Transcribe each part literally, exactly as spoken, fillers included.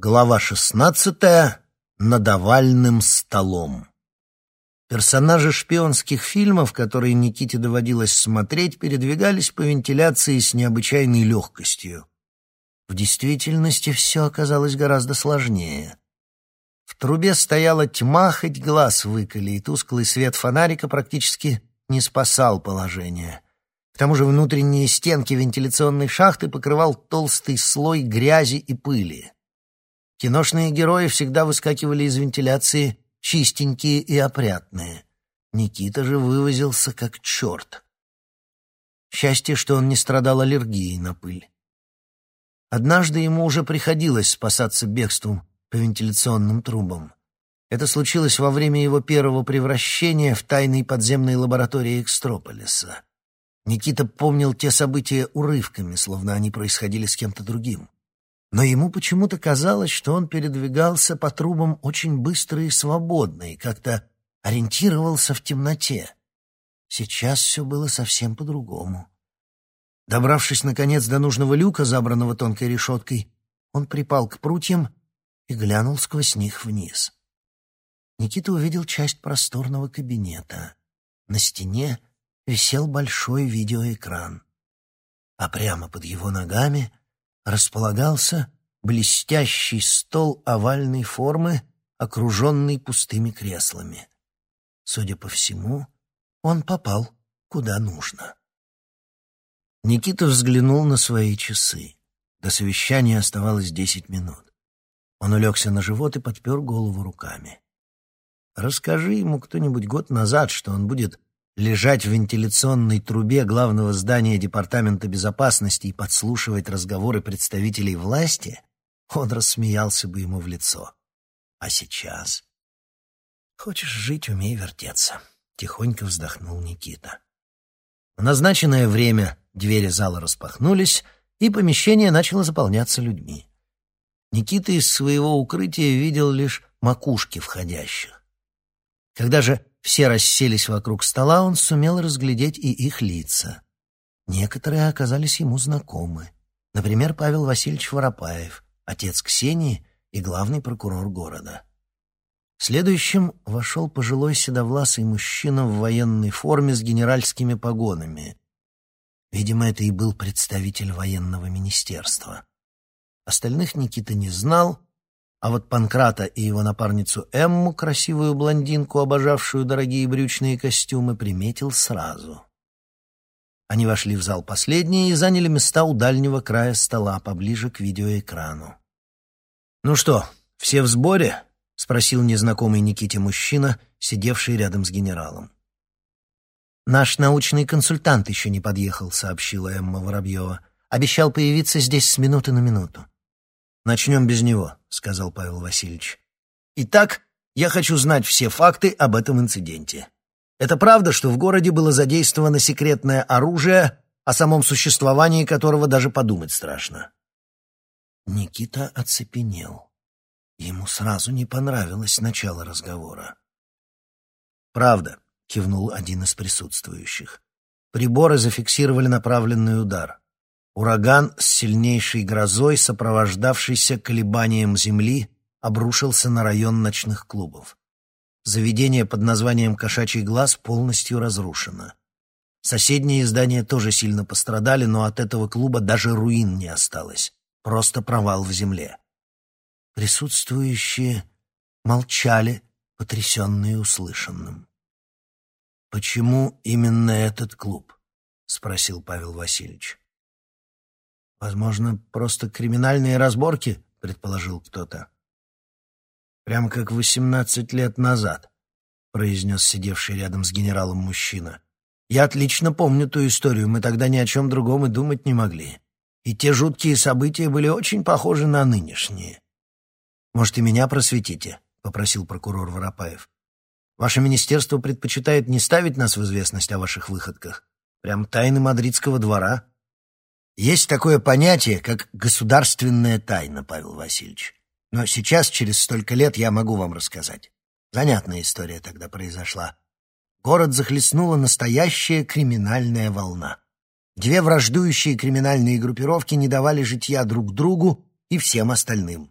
Глава шестнадцатая. Над овальным столом. Персонажи шпионских фильмов, которые Никите доводилось смотреть, передвигались по вентиляции с необычайной легкостью. В действительности все оказалось гораздо сложнее. В трубе стояла тьма, хоть глаз выколи, и тусклый свет фонарика практически не спасал положение. К тому же внутренние стенки вентиляционной шахты покрывал толстый слой грязи и пыли. Киношные герои всегда выскакивали из вентиляции чистенькие и опрятные. Никита же вывозился как черт. Счастье, что он не страдал аллергией на пыль. Однажды ему уже приходилось спасаться бегством по вентиляционным трубам. Это случилось во время его первого превращения в тайной подземной лаборатории Экстрополиса. Никита помнил те события урывками, словно они происходили с кем-то другим. Но ему почему-то казалось, что он передвигался по трубам очень быстро и свободно, и как-то ориентировался в темноте. Сейчас все было совсем по-другому. Добравшись, наконец, до нужного люка, забранного тонкой решеткой, он припал к прутьям и глянул сквозь них вниз. Никита увидел часть просторного кабинета. На стене висел большой видеоэкран, а прямо под его ногами располагался блестящий стол овальной формы, окруженный пустыми креслами. Судя по всему, он попал куда нужно. Никита взглянул на свои часы. До совещания оставалось десять минут. Он улегся на живот и подпер голову руками. Расскажи ему кто-нибудь год назад, что он будет лежать в вентиляционной трубе главного здания Департамента безопасности и подслушивать разговоры представителей власти, он рассмеялся бы ему в лицо. А сейчас? Хочешь жить — умей вертеться, — тихонько вздохнул Никита. В назначенное время двери зала распахнулись, и помещение начало заполняться людьми. Никита из своего укрытия видел лишь макушки входящих. Когда же все расселись вокруг стола, он сумел разглядеть и их лица. Некоторые оказались ему знакомы. Например, Павел Васильевич Воропаев, отец Ксении и главный прокурор города. Следующим вошел пожилой седовласый мужчина в военной форме с генеральскими погонами. Видимо, это и был представитель военного министерства. Остальных Никита не знал, а вот Панкрата и его напарницу Эмму, красивую блондинку, обожавшую дорогие брючные костюмы, приметил сразу. Они вошли в зал последние и заняли места у дальнего края стола, поближе к видеоэкрану. «Ну что, все в сборе?» — спросил незнакомый Никите мужчина, сидевший рядом с генералом. «Наш научный консультант еще не подъехал», — сообщила Эмма Воробьева. «Обещал появиться здесь с минуты на минуту». «Начнем без него», — сказал Павел Васильевич. «Итак, я хочу знать все факты об этом инциденте. Это правда, что в городе было задействовано секретное оружие, о самом существовании которого даже подумать страшно?» Никита оцепенел. Ему сразу не понравилось начало разговора. «Правда», — кивнул один из присутствующих. «Приборы зафиксировали направленный удар. Ураган с сильнейшей грозой, сопровождавшийся колебанием земли, обрушился на район ночных клубов. Заведение под названием «Кошачий глаз» полностью разрушено. Соседние здания тоже сильно пострадали, но от этого клуба даже руин не осталось. Просто провал в земле». Присутствующие молчали, потрясенные услышанным. «Почему именно этот клуб?» — спросил Павел Васильевич. «Возможно, просто криминальные разборки», — предположил кто-то. «Прям как восемнадцать лет назад», — произнес сидевший рядом с генералом мужчина. «Я отлично помню ту историю, мы тогда ни о чем другом и думать не могли. И те жуткие события были очень похожи на нынешние». «Может, и меня просветите?» — попросил прокурор Воропаев. «Ваше министерство предпочитает не ставить нас в известность о ваших выходках. Прям тайны мадридского двора». «Есть такое понятие, как государственная тайна, Павел Васильевич. Но сейчас, через столько лет, я могу вам рассказать. Занятная история тогда произошла. Город захлестнула настоящая криминальная волна. Две враждующие криминальные группировки не давали житья друг другу и всем остальным.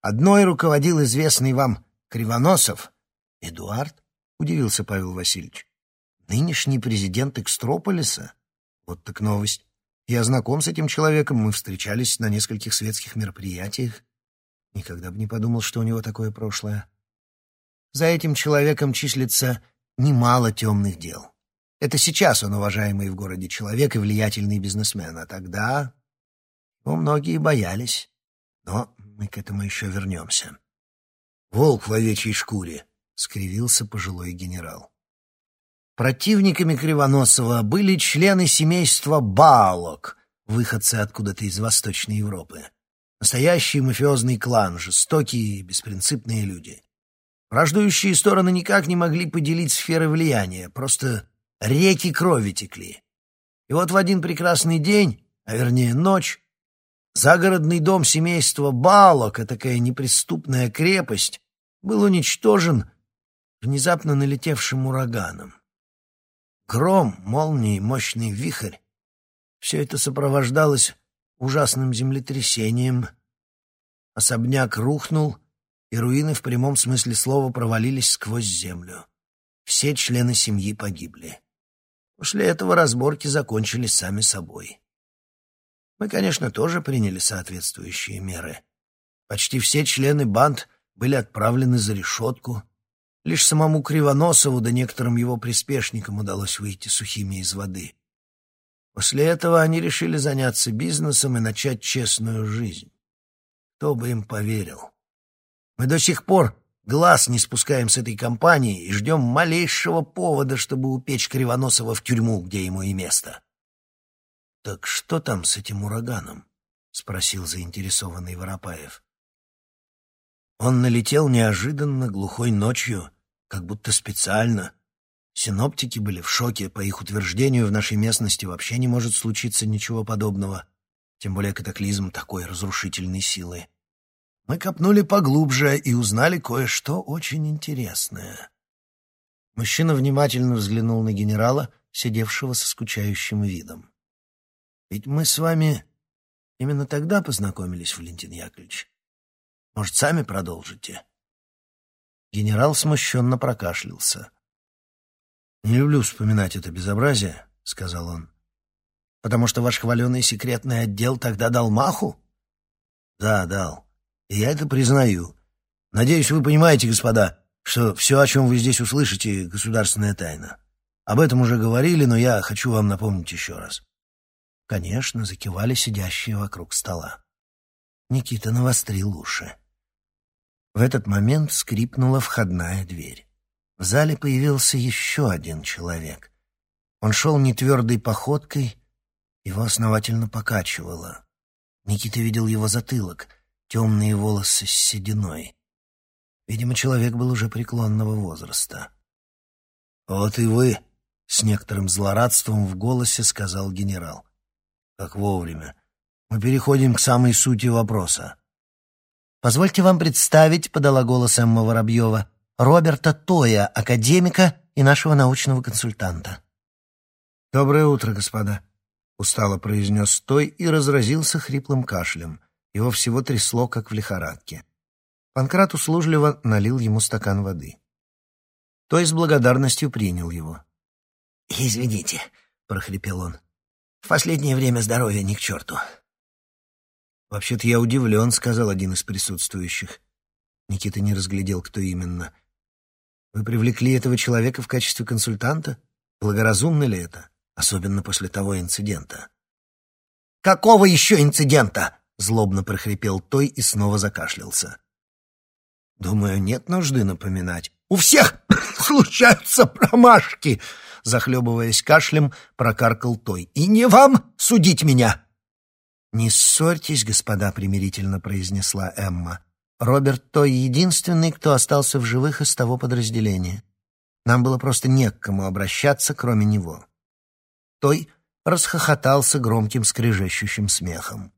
Одной руководил известный вам Кривоносов. Эдуард? Удивился Павел Васильевич. Нынешний президент Экстрополиса? Вот так новость. Я знаком с этим человеком, мы встречались на нескольких светских мероприятиях. Никогда бы не подумал, что у него такое прошлое. За этим человеком числится немало темных дел. Это сейчас он уважаемый в городе человек и влиятельный бизнесмен, а тогда... Ну, многие боялись. Но мы к этому еще вернемся. «Волк в овечьей шкуре», — скривился пожилой генерал. Противниками Кривоносова были члены семейства Баалок, выходцы откуда-то из Восточной Европы. Настоящий мафиозный клан, жестокие и беспринципные люди. Враждующие стороны никак не могли поделить сферы влияния, просто реки крови текли. И вот в один прекрасный день, а вернее ночь, загородный дом семейства Баалок, а такая неприступная крепость, был уничтожен внезапно налетевшим ураганом. Гром, молнии, мощный вихрь — все это сопровождалось ужасным землетрясением. Особняк рухнул, и руины в прямом смысле слова провалились сквозь землю. Все члены семьи погибли. После этого разборки закончились сами собой. Мы, конечно, тоже приняли соответствующие меры. Почти все члены банд были отправлены за решетку. Лишь самому Кривоносову да некоторым его приспешникам удалось выйти сухими из воды. После этого они решили заняться бизнесом и начать честную жизнь. Кто бы им поверил? Мы до сих пор глаз не спускаем с этой компании и ждем малейшего повода, чтобы упечь Кривоносова в тюрьму, где ему и место. — Так что там с этим ураганом? — спросил заинтересованный Воропаев. Он налетел неожиданно, глухой ночью, как будто специально. Синоптики были в шоке. По их утверждению, в нашей местности вообще не может случиться ничего подобного, тем более катаклизм такой разрушительной силы. Мы копнули поглубже и узнали кое-что очень интересное. Мужчина внимательно взглянул на генерала, сидевшего со скучающим видом. «Ведь мы с вами именно тогда познакомились, Валентин Яковлевич. Может, сами продолжите?» Генерал смущенно прокашлялся. «Не люблю вспоминать это безобразие», — сказал он. «Потому что ваш хваленый секретный отдел тогда дал маху?» «Да, дал. И я это признаю. Надеюсь, вы понимаете, господа, что все, о чем вы здесь услышите, — государственная тайна. Об этом уже говорили, но я хочу вам напомнить еще раз». Конечно, закивали сидящие вокруг стола. Никита навострил уши. В этот момент скрипнула входная дверь. В зале появился еще один человек. Он шел нетвердой походкой, его основательно покачивало. Никита видел его затылок, темные волосы с сединой. Видимо, человек был уже преклонного возраста. «Вот и вы!» — с некоторым злорадством в голосе сказал генерал. «Как вовремя. Мы переходим к самой сути вопроса». «Позвольте вам представить», — подала голос Эмма Воробьева, «Роберта Тоя, академика и нашего научного консультанта». «Доброе утро, господа», — устало произнес Той и разразился хриплым кашлем. Его всего трясло, как в лихорадке. Панкрат услужливо налил ему стакан воды. Той с благодарностью принял его. «Извините», — прохрипел он, — «в последнее время здоровье ни к черту». «Вообще-то я удивлен», — сказал один из присутствующих. Никита не разглядел, кто именно. «Вы привлекли этого человека в качестве консультанта? Благоразумно ли это? Особенно после того инцидента». «Какого еще инцидента?» — злобно прохрипел Той и снова закашлялся. «Думаю, нет нужды напоминать». «У всех случаются промашки!» — захлебываясь кашлем, прокаркал Той. «И не вам судить меня!» «Не ссорьтесь, господа», — примирительно произнесла Эмма. «Роберт Той единственный, кто остался в живых из того подразделения. Нам было просто не к кому обращаться, кроме него». Той расхохотался громким скрежещущим смехом.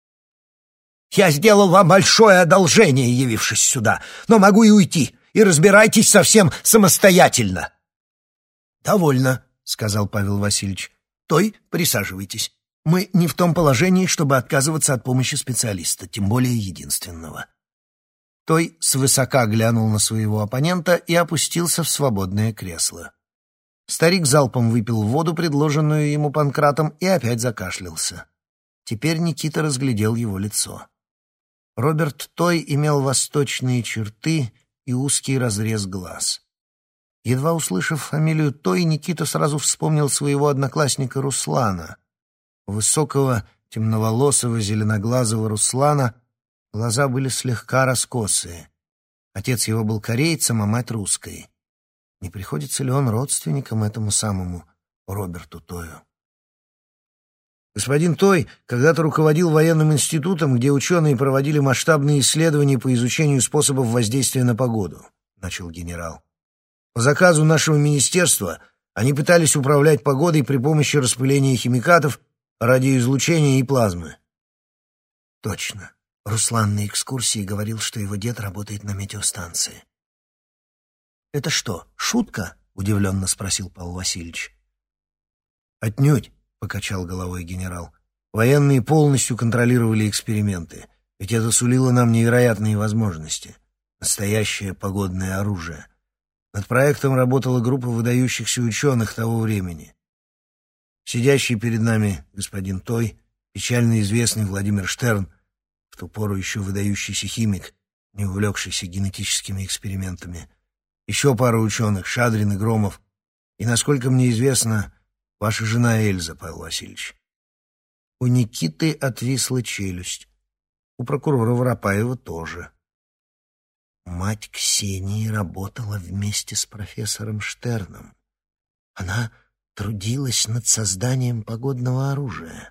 «Я сделал вам большое одолжение, явившись сюда, но могу и уйти, и разбирайтесь совсем самостоятельно». «Довольно», — сказал Павел Васильевич. «Той, присаживайтесь. Мы не в том положении, чтобы отказываться от помощи специалиста, тем более единственного». Той свысока глянул на своего оппонента и опустился в свободное кресло. Старик залпом выпил воду, предложенную ему Панкратом, и опять закашлялся. Теперь Никита разглядел его лицо. Роберт Той имел восточные черты и узкий разрез глаз. Едва услышав фамилию Той, Никита сразу вспомнил своего одноклассника Руслана. Высокого, темноволосого, зеленоглазого Руслана глаза были слегка раскосые. Отец его был корейцем, а мать русской. Не приходится ли он родственником этому самому Роберту Тою? Господин Той когда-то руководил военным институтом, где ученые проводили масштабные исследования по изучению способов воздействия на погоду, — начал генерал. По заказу нашего министерства они пытались управлять погодой при помощи распыления химикатов, радиоизлучения и плазмы. Точно. Руслан на экскурсии говорил, что его дед работает на метеостанции. «Это что, шутка?» — удивленно спросил Павел Васильевич. «Отнюдь», — покачал головой генерал. «Военные полностью контролировали эксперименты, ведь это сулило нам невероятные возможности. Настоящее погодное оружие. Над проектом работала группа выдающихся ученых того времени. Сидящий перед нами господин Той, печально известный Владимир Штерн, в ту пору еще выдающийся химик, не увлекшийся генетическими экспериментами, еще пара ученых, Шадрин и Громов, и, насколько мне известно, ваша жена Эльза, Павел Васильевич». У Никиты отвисла челюсть. У прокурора Воропаева тоже. Мать Ксении работала вместе с профессором Штерном. Она трудилась над созданием погодного оружия.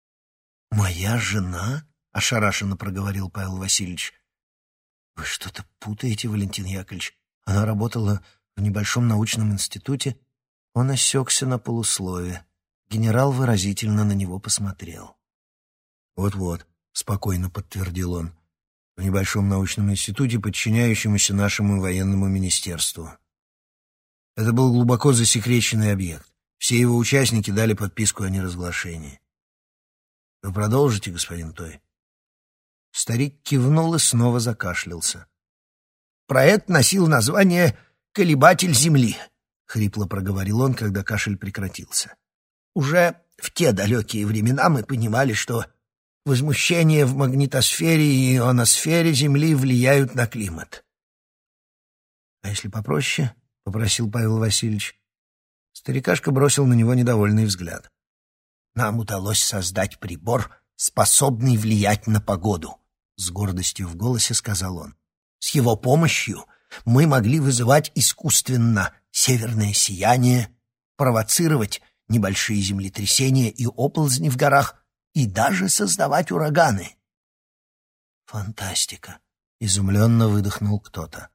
«Моя жена?» — ошарашенно проговорил Павел Васильевич. «Вы что-то путаете, Валентин Яковлевич. Она работала в небольшом научном институте». Он осекся на полуслове. Генерал выразительно на него посмотрел. «Вот-вот», — спокойно подтвердил он, — «в небольшом научном институте, подчиняющемуся нашему военному министерству. Это был глубоко засекреченный объект. Все его участники дали подписку о неразглашении. Вы продолжите, господин Той?» Старик кивнул и снова закашлялся. «Проект носил название «Колебатель Земли», — хрипло проговорил он, когда кашель прекратился. «Уже в те далекие времена мы понимали, что возмущения в магнитосфере и ионосфере Земли влияют на климат». «А если попроще?» — попросил Павел Васильевич. Старикашка бросил на него недовольный взгляд. «Нам удалось создать прибор, способный влиять на погоду», — с гордостью в голосе сказал он. «С его помощью мы могли вызывать искусственно северное сияние, провоцировать небольшие землетрясения и оползни в горах и даже создавать ураганы». «Фантастика!» — изумленно выдохнул кто-то.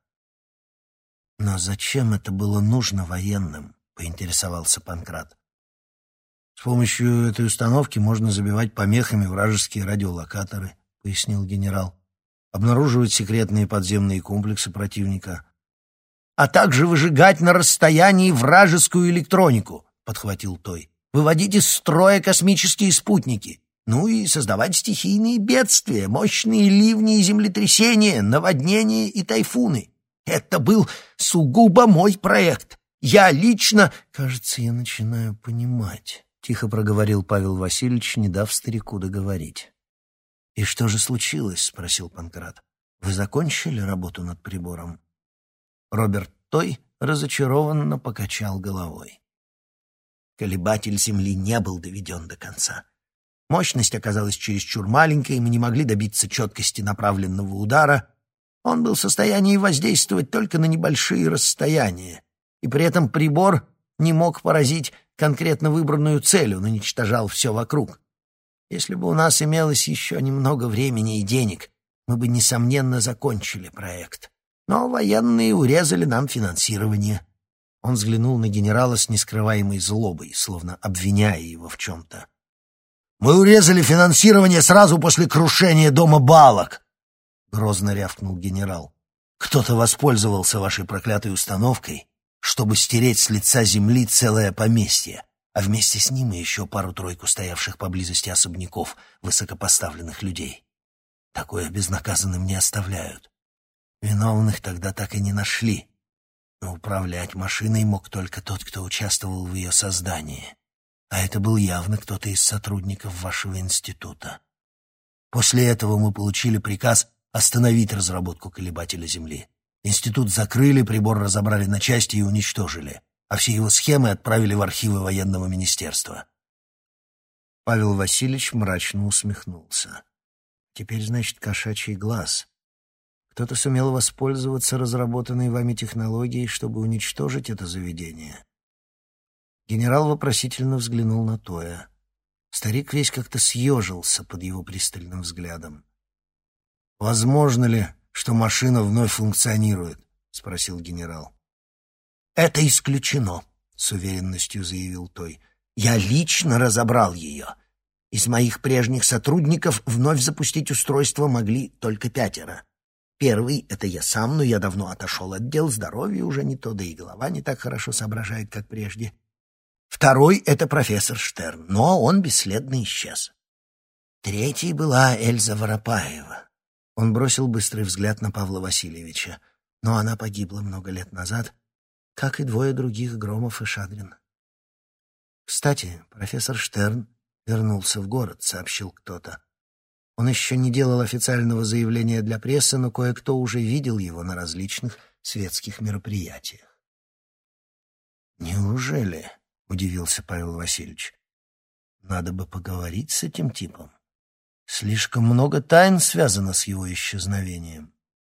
«Но зачем это было нужно военным?» — поинтересовался Панкрат. «С помощью этой установки можно забивать помехами вражеские радиолокаторы», — пояснил генерал, «обнаруживать секретные подземные комплексы противника». «А также выжигать на расстоянии вражескую электронику», — подхватил Той, «выводить из строя космические спутники, ну и создавать стихийные бедствия, мощные ливни и землетрясения, наводнения и тайфуны. Это был сугубо мой проект. Я лично...» «Кажется, я начинаю понимать», — тихо проговорил Павел Васильевич, не дав старику договорить. «И что же случилось?» — спросил Панкрат. «Вы закончили работу над прибором?» Роберт Той разочарованно покачал головой. «Колебатель Земли не был доведен до конца. Мощность оказалась чересчур маленькой, мы не могли добиться четкости направленного удара. Он был в состоянии воздействовать только на небольшие расстояния, и при этом прибор не мог поразить конкретно выбранную цель, он уничтожал все вокруг. Если бы у нас имелось еще немного времени и денег, мы бы, несомненно, закончили проект. Но военные урезали нам финансирование». Он взглянул на генерала с нескрываемой злобой, словно обвиняя его в чем-то. «Мы урезали финансирование сразу после крушения дома Балок!» — грозно рявкнул генерал. «Кто-то воспользовался вашей проклятой установкой, чтобы стереть с лица земли целое поместье, а вместе с ним и еще пару-тройку стоявших поблизости особняков высокопоставленных людей. Такое безнаказанным не оставляют. Виновных тогда так и не нашли. Но управлять машиной мог только тот, кто участвовал в ее создании. А это был явно кто-то из сотрудников вашего института. После этого мы получили приказ остановить разработку колебателя Земли. Институт закрыли, прибор разобрали на части и уничтожили, а все его схемы отправили в архивы военного министерства. Павел Васильевич мрачно усмехнулся. Теперь, значит, кошачий глаз. Кто-то сумел воспользоваться разработанной вами технологией, чтобы уничтожить это заведение. Генерал вопросительно взглянул на Тоя. Старик весь как-то съежился под его пристальным взглядом. «Возможно ли, что машина вновь функционирует?» — спросил генерал. «Это исключено», — с уверенностью заявил Той. «Я лично разобрал ее. Из моих прежних сотрудников вновь запустить устройство могли только пятеро. Первый — это я сам, но я давно отошел от дел, здоровье уже не то, да и голова не так хорошо соображает, как прежде. Второй — это профессор Штерн, но он бесследно исчез. Третьей была Эльза Воропаева». Он бросил быстрый взгляд на Павла Васильевича. Но она погибла много лет назад, как и двое других, Громов и Шадрин. «Кстати, профессор Штерн вернулся в город», — сообщил кто-то. Он еще не делал официального заявления для прессы, но кое-кто уже видел его на различных светских мероприятиях. «Неужели?» — удивился Павел Васильевич. «Надо бы поговорить с этим типом. Слишком много тайн связано с его исчезновением».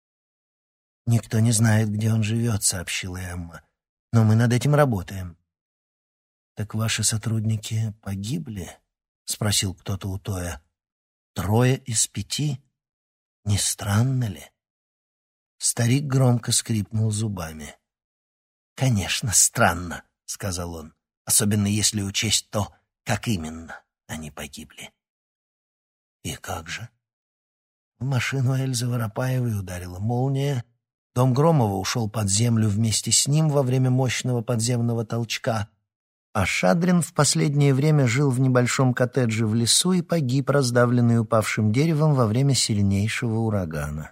«Никто не знает, где он живет», — сообщила Эмма. «Но мы над этим работаем». «Так ваши сотрудники погибли?» — спросил кто-то у Тоя. «Трое из пяти? Не странно ли?» Старик громко скрипнул зубами. «Конечно, странно», — сказал он, «особенно если учесть то, как именно они погибли». «И как же?» В машину Эльзы Воропаевой ударила молния. Дом Громова ушел под землю вместе с ним во время мощного подземного толчка, а Шадрин в последнее время жил в небольшом коттедже в лесу и погиб, раздавленный упавшим деревом во время сильнейшего урагана.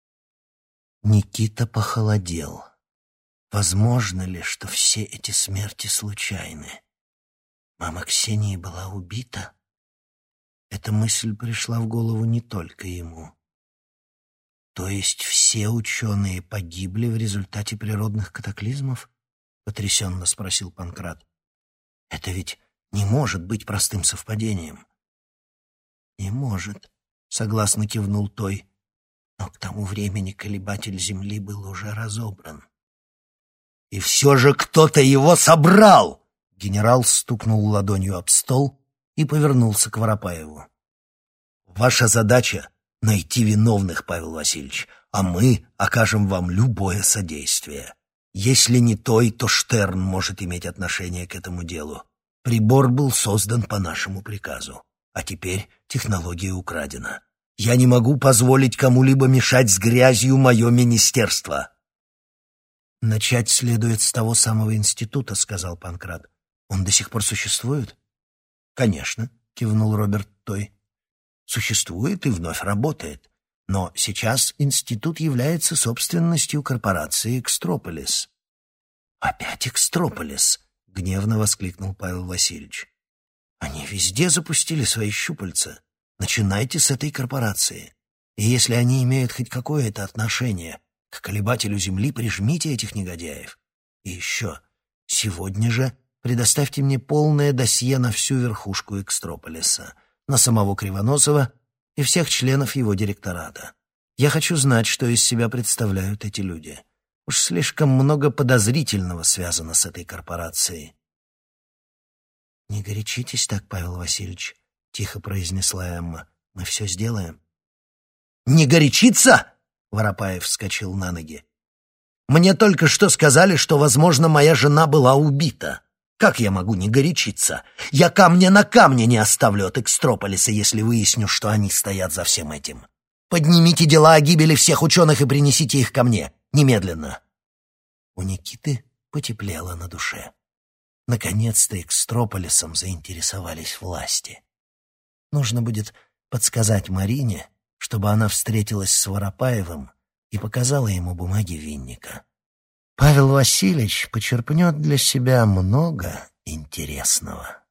Никита похолодел. Возможно ли, что все эти смерти случайны? Мама Ксении была убита? Эта мысль пришла в голову не только ему. То есть все ученые погибли в результате природных катаклизмов? Потрясенно спросил Панкрат. Это ведь не может быть простым совпадением. Не может, согласно кивнул Той. Но к тому времени колебатель Земли был уже разобран. И все же кто-то его собрал! Генерал стукнул ладонью об стол и повернулся к Воропаеву. Ваша задача — найти виновных, Павел Васильевич, а мы окажем вам любое содействие. Если не Той, то Штерн может иметь отношение к этому делу. Прибор был создан по нашему приказу, а теперь технология украдена. Я не могу позволить кому-либо мешать с грязью мое министерство. Начать следует с того самого института, сказал Панкрат. Он до сих пор существует? Конечно, кивнул Роберт Той. Существует и вновь работает. Но сейчас институт является собственностью корпорации «Экстрополис». «Опять «Экстрополис», — гневно воскликнул Павел Васильевич. «Они везде запустили свои щупальца. Начинайте с этой корпорации. И если они имеют хоть какое-то отношение к колебателю Земли, прижмите этих негодяев. И еще, сегодня же предоставьте мне полное досье на всю верхушку «Экстрополиса», на самого Кривоносова и всех членов его директората. Я хочу знать, что из себя представляют эти люди. Уж слишком много подозрительного связано с этой корпорацией. «Не горячитесь так, Павел Васильевич», — тихо произнесла Эмма. «Мы все сделаем». «Не горячиться?» — Воропаев вскочил на ноги. «Мне только что сказали, что, возможно, моя жена была убита. Как я могу не горячиться? Я камня на камне не оставлю от Экстрополиса, если выясню, что они стоят за всем этим. Поднимите дела о гибели всех ученых и принесите их ко мне. Немедленно». У Никиты потеплело на душе. Наконец-то Экстрополисом заинтересовались власти. Нужно будет подсказать Марине, чтобы она встретилась с Воропаевым, и показала ему бумаги Винника. Павел Васильевич почерпнет для себя много интересного.